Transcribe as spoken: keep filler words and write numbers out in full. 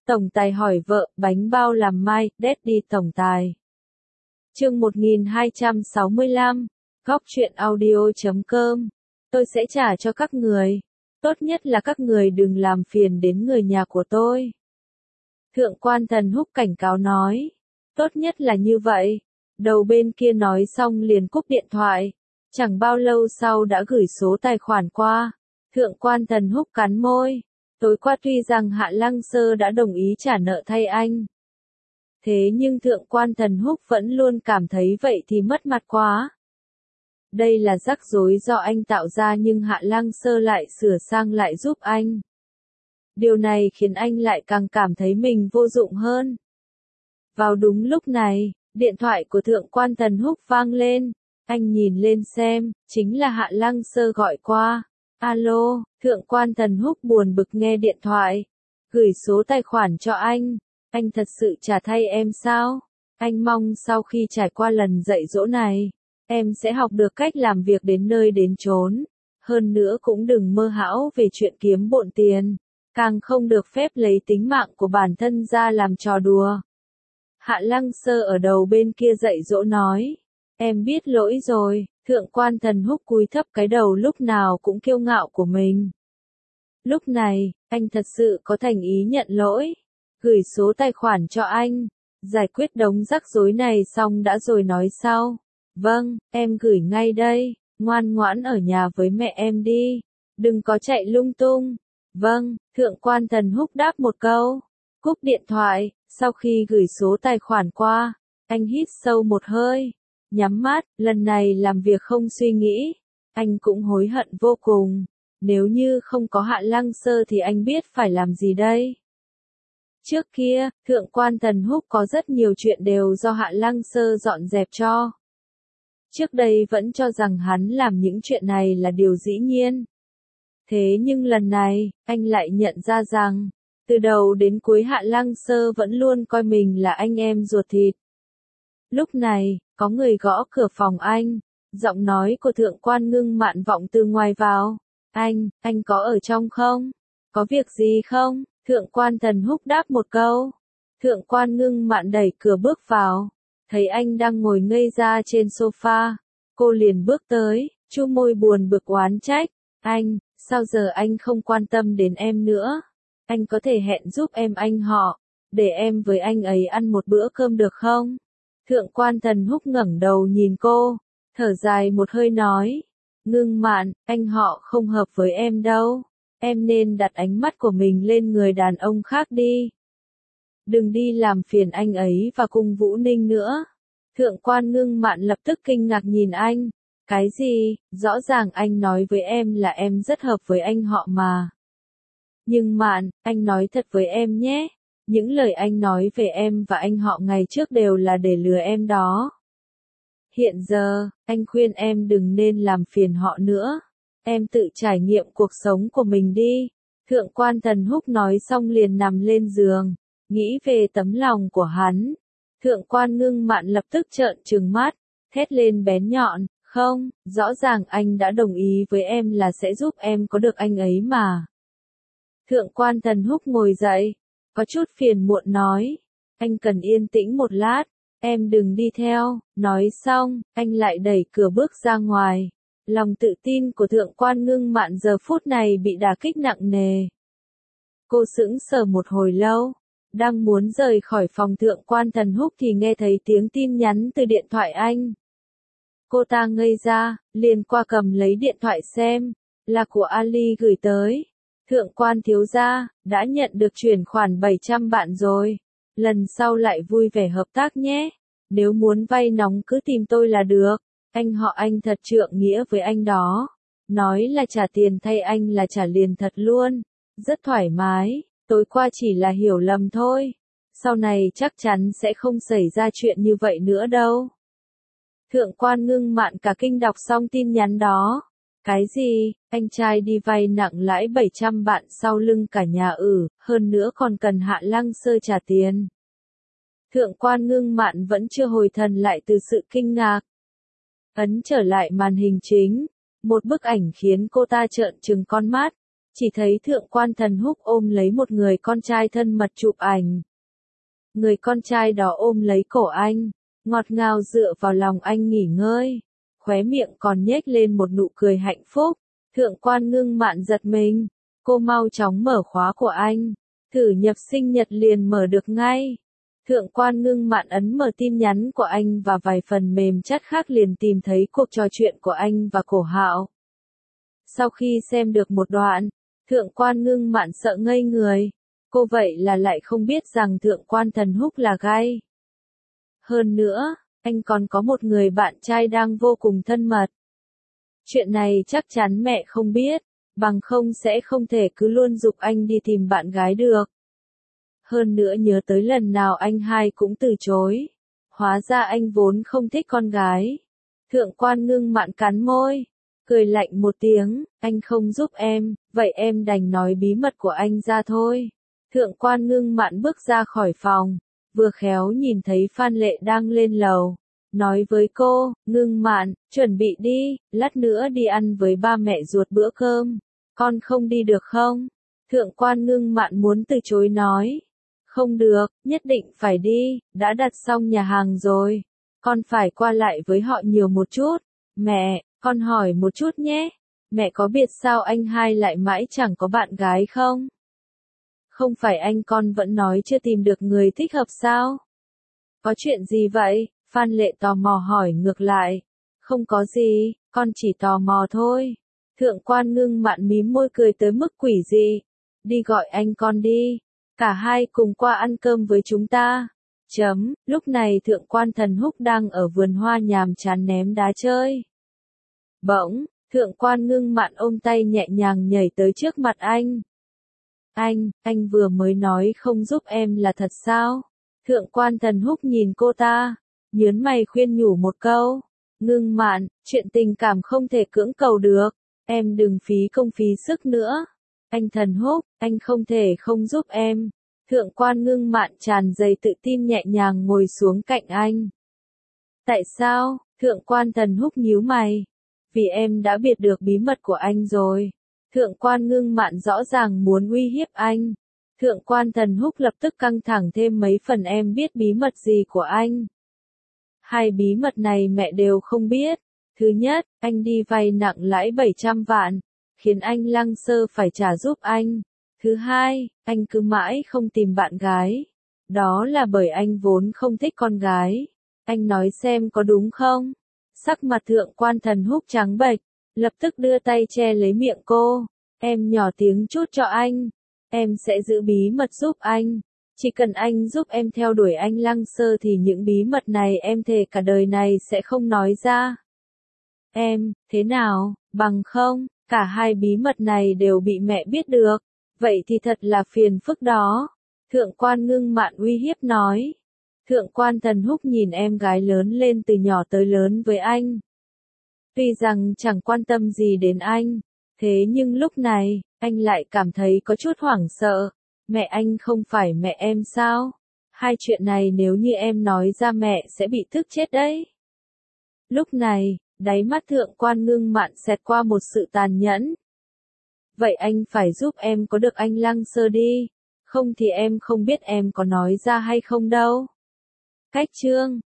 Tổng tài hỏi vợ, bánh bao làm mai, Daddy tổng tài. Chương một nghìn hai trăm sáu mươi lăm, góc truyện audio chấm com. Tôi sẽ trả cho các người. Tốt nhất là các người đừng làm phiền đến người nhà của tôi. Thượng quan Thần Húc cảnh cáo nói. Tốt nhất là như vậy. Đầu bên kia nói xong liền cúp điện thoại. Chẳng bao lâu sau đã gửi số tài khoản qua. Thượng quan Thần Húc cắn môi. Tối qua tuy rằng Hạ Lăng Sơ đã đồng ý trả nợ thay anh. Thế nhưng Thượng quan Thần Húc vẫn luôn cảm thấy vậy thì mất mặt quá. Đây là rắc rối do anh tạo ra nhưng Hạ Lăng Sơ lại sửa sang lại giúp anh. Điều này khiến anh lại càng cảm thấy mình vô dụng hơn. Vào đúng lúc này, điện thoại của Thượng quan Thần Húc vang lên. Anh nhìn lên xem, chính là Hạ Lăng Sơ gọi qua. Alo, Thượng quan Thần Húc buồn bực nghe điện thoại. Gửi số tài khoản cho anh. Anh thật sự trả thay em sao? Anh mong sau khi trải qua lần dạy dỗ này, em sẽ học được cách làm việc đến nơi đến chốn. Hơn nữa cũng đừng mơ hão về chuyện kiếm bộn tiền. Càng không được phép lấy tính mạng của bản thân ra làm trò đùa. Hạ Lăng Sơ ở đầu bên kia dạy dỗ nói. Em biết lỗi rồi. Thượng quan Thần Húc cúi thấp cái đầu lúc nào cũng kiêu ngạo của mình. Lúc này, anh thật sự có thành ý nhận lỗi. Gửi số tài khoản cho anh. Giải quyết đống rắc rối này xong đã rồi nói sau. Vâng, em gửi ngay đây. Ngoan ngoãn ở nhà với mẹ em đi. Đừng có chạy lung tung. Vâng, Thượng quan Thần Húc đáp một câu. Cúp điện thoại, sau khi gửi số tài khoản qua, anh hít sâu một hơi. Nhắm mắt, lần này làm việc không suy nghĩ. Anh cũng hối hận vô cùng. Nếu như không có Hạ Lăng Sơ thì anh biết phải làm gì đây? Trước kia, Thượng quan Thần Húc có rất nhiều chuyện đều do Hạ Lăng Sơ dọn dẹp cho. Trước đây vẫn cho rằng hắn làm những chuyện này là điều dĩ nhiên. Thế nhưng lần này, anh lại nhận ra rằng, từ đầu đến cuối Hạ Lăng Sơ vẫn luôn coi mình là anh em ruột thịt. Lúc này, có người gõ cửa phòng anh. Giọng nói của Thượng quan Ngưng Mạn vọng từ ngoài vào. Anh, anh có ở trong không? Có việc gì không? Thượng quan Thần Húc đáp một câu. Thượng quan Ngưng Mạn đẩy cửa bước vào. Thấy anh đang ngồi ngây ra trên sofa. Cô liền bước tới, chu môi buồn bực oán trách. Anh, sao giờ anh không quan tâm đến em nữa? Anh có thể hẹn giúp em anh họ, để em với anh ấy ăn một bữa cơm được không? Thượng quan Thần Húc ngẩng đầu nhìn cô, thở dài một hơi nói. Ngưng Mạn, anh họ không hợp với em đâu. Em nên đặt ánh mắt của mình lên người đàn ông khác đi. Đừng đi làm phiền anh ấy và Cung Vũ Ninh nữa. Thượng quan Ngưng Mạn lập tức kinh ngạc nhìn anh. Cái gì? Rõ ràng anh nói với em là em rất hợp với anh họ mà. Nhưng Mạn, anh nói thật với em nhé. Những lời anh nói về em và anh họ ngày trước đều là để lừa em đó. Hiện giờ, anh khuyên em đừng nên làm phiền họ nữa. Em tự trải nghiệm cuộc sống của mình đi. Thượng quan Thần Húc nói xong liền nằm lên giường, nghĩ về tấm lòng của hắn. Thượng quan Ngưng Mạn lập tức trợn trừng mắt, thét lên bén nhọn. Không, rõ ràng anh đã đồng ý với em là sẽ giúp em có được anh ấy mà. Thượng quan Thần Húc ngồi dậy, có chút phiền muộn nói. Anh cần yên tĩnh một lát, em đừng đi theo. Nói xong, anh lại đẩy cửa bước ra ngoài. Lòng tự tin của Thượng quan Ngưng Mạn giờ phút này bị đả kích nặng nề. Cô sững sờ một hồi lâu, đang muốn rời khỏi phòng Thượng quan Thần Húc thì nghe thấy tiếng tin nhắn từ điện thoại anh. Cô ta ngây ra, liền qua cầm lấy điện thoại xem, là của Ali gửi tới. Thượng quan thiếu gia, đã nhận được chuyển khoản bảy trăm vạn rồi. Lần sau lại vui vẻ hợp tác nhé. Nếu muốn vay nóng cứ tìm tôi là được. Anh họ anh thật trượng nghĩa với anh đó. Nói là trả tiền thay anh là trả liền thật luôn. Rất thoải mái, tối qua chỉ là hiểu lầm thôi. Sau này chắc chắn sẽ không xảy ra chuyện như vậy nữa đâu. Thượng quan Ngưng Mạn cả kinh đọc xong tin nhắn đó. Cái gì? Anh trai đi vay nặng lãi bảy trăm vạn sau lưng cả nhà ử, hơn nữa còn cần Hạ Lăng Sơ trả tiền. Thượng quan Ngưng Mạn vẫn chưa hồi thần lại từ sự kinh ngạc. Ấn trở lại màn hình chính, một bức ảnh khiến cô ta trợn trừng con mắt. chỉ thấy thượng quan Thần Húc ôm lấy một người con trai thân mật chụp ảnh. Người con trai đó ôm lấy cổ anh, ngọt ngào dựa vào lòng anh nghỉ ngơi, khóe miệng còn nhếch lên một nụ cười hạnh phúc. Thượng quan Ngưng Mạn giật mình, cô mau chóng mở khóa của anh, thử nhập sinh nhật liền mở được ngay. Thượng quan Ngưng Mạn ấn mở tin nhắn của anh và vài phần mềm chat khác liền tìm thấy cuộc trò chuyện của anh và Cổ Hạo. Sau khi xem được một đoạn, thượng quan Ngưng Mạn sợ ngây người, cô vậy là lại không biết rằng thượng quan Thần Húc là gay. Hơn nữa, anh còn có một người bạn trai đang vô cùng thân mật. Chuyện này chắc chắn mẹ không biết, bằng không sẽ không thể cứ luôn giục anh đi tìm bạn gái được. Hơn nữa nhớ tới lần nào anh hai cũng từ chối. Hóa ra anh vốn không thích con gái. Thượng quan Ngưng Mạn cắn môi, cười lạnh một tiếng, anh không giúp em, vậy em đành nói bí mật của anh ra thôi. Thượng quan Ngưng Mạn bước ra khỏi phòng, vừa khéo nhìn thấy Phan Lệ đang lên lầu. Nói với cô, Ngưng Mạn, chuẩn bị đi, lát nữa đi ăn với ba mẹ ruột bữa cơm. Con không đi được không? Thượng quan Ngưng Mạn muốn từ chối nói. Không được, nhất định phải đi, đã đặt xong nhà hàng rồi. Con phải qua lại với họ nhiều một chút. Mẹ, con hỏi một chút nhé. Mẹ có biết sao anh hai lại mãi chẳng có bạn gái không? Không phải anh con vẫn nói chưa tìm được người thích hợp sao? Có chuyện gì vậy? Phan Lệ tò mò hỏi ngược lại. Không có gì, con chỉ tò mò thôi. Thượng quan Ngưng Mạn mím môi cười tới mức quỷ dị. Đi gọi anh con đi. Cả hai cùng qua ăn cơm với chúng ta. Chấm, lúc này thượng quan Thần Húc đang ở vườn hoa nhàm chán ném đá chơi. Bỗng, thượng quan Ngưng Mạn ôm tay nhẹ nhàng nhảy tới trước mặt anh. Anh, anh vừa mới nói không giúp em là thật sao? Thượng quan Thần Húc nhìn cô ta, nhớn mày khuyên nhủ một câu. Ngưng Mạn, chuyện tình cảm không thể cưỡng cầu được, em đừng phí công phí sức nữa. Anh Thần Húc, anh không thể không giúp em. Thượng quan Ngưng Mạn tràn đầy tự tin nhẹ nhàng ngồi xuống cạnh anh. Tại sao? Thượng quan Thần Húc nhíu mày. Vì em đã biết được bí mật của anh rồi. Thượng quan Ngưng Mạn rõ ràng muốn uy hiếp anh. Thượng quan Thần Húc lập tức căng thẳng thêm mấy phần em biết bí mật gì của anh. Hai bí mật này mẹ đều không biết. Thứ nhất, anh đi vay nặng lãi bảy trăm vạn, khiến anh Lăng Sơ phải trả giúp anh. Thứ hai, anh cứ mãi không tìm bạn gái. Đó là bởi anh vốn không thích con gái. Anh nói xem có đúng không? Sắc mặt thượng quan Thần Húc trắng bệch, lập tức đưa tay che lấy miệng cô. Em nhỏ tiếng chút cho anh. Em sẽ giữ bí mật giúp anh. Chỉ cần anh giúp em theo đuổi anh Lăng Sơ thì những bí mật này em thề cả đời này sẽ không nói ra. Em, thế nào, bằng không, cả hai bí mật này đều bị mẹ biết được. Vậy thì thật là phiền phức đó. Thượng quan Ngưng Mạn uy hiếp nói. Thượng quan Thần Húc nhìn em gái lớn lên từ nhỏ tới lớn với anh. Tuy rằng chẳng quan tâm gì đến anh, thế nhưng lúc này, anh lại cảm thấy có chút hoảng sợ. Mẹ anh không phải mẹ em sao? Hai chuyện này nếu như em nói ra mẹ sẽ bị tức chết đấy. Lúc này, đáy mắt thượng quan Ngưng Mạn xẹt qua một sự tàn nhẫn. Vậy anh phải giúp em có được anh Lăng Sơ đi. Không thì em không biết em có nói ra hay không đâu. Cách chương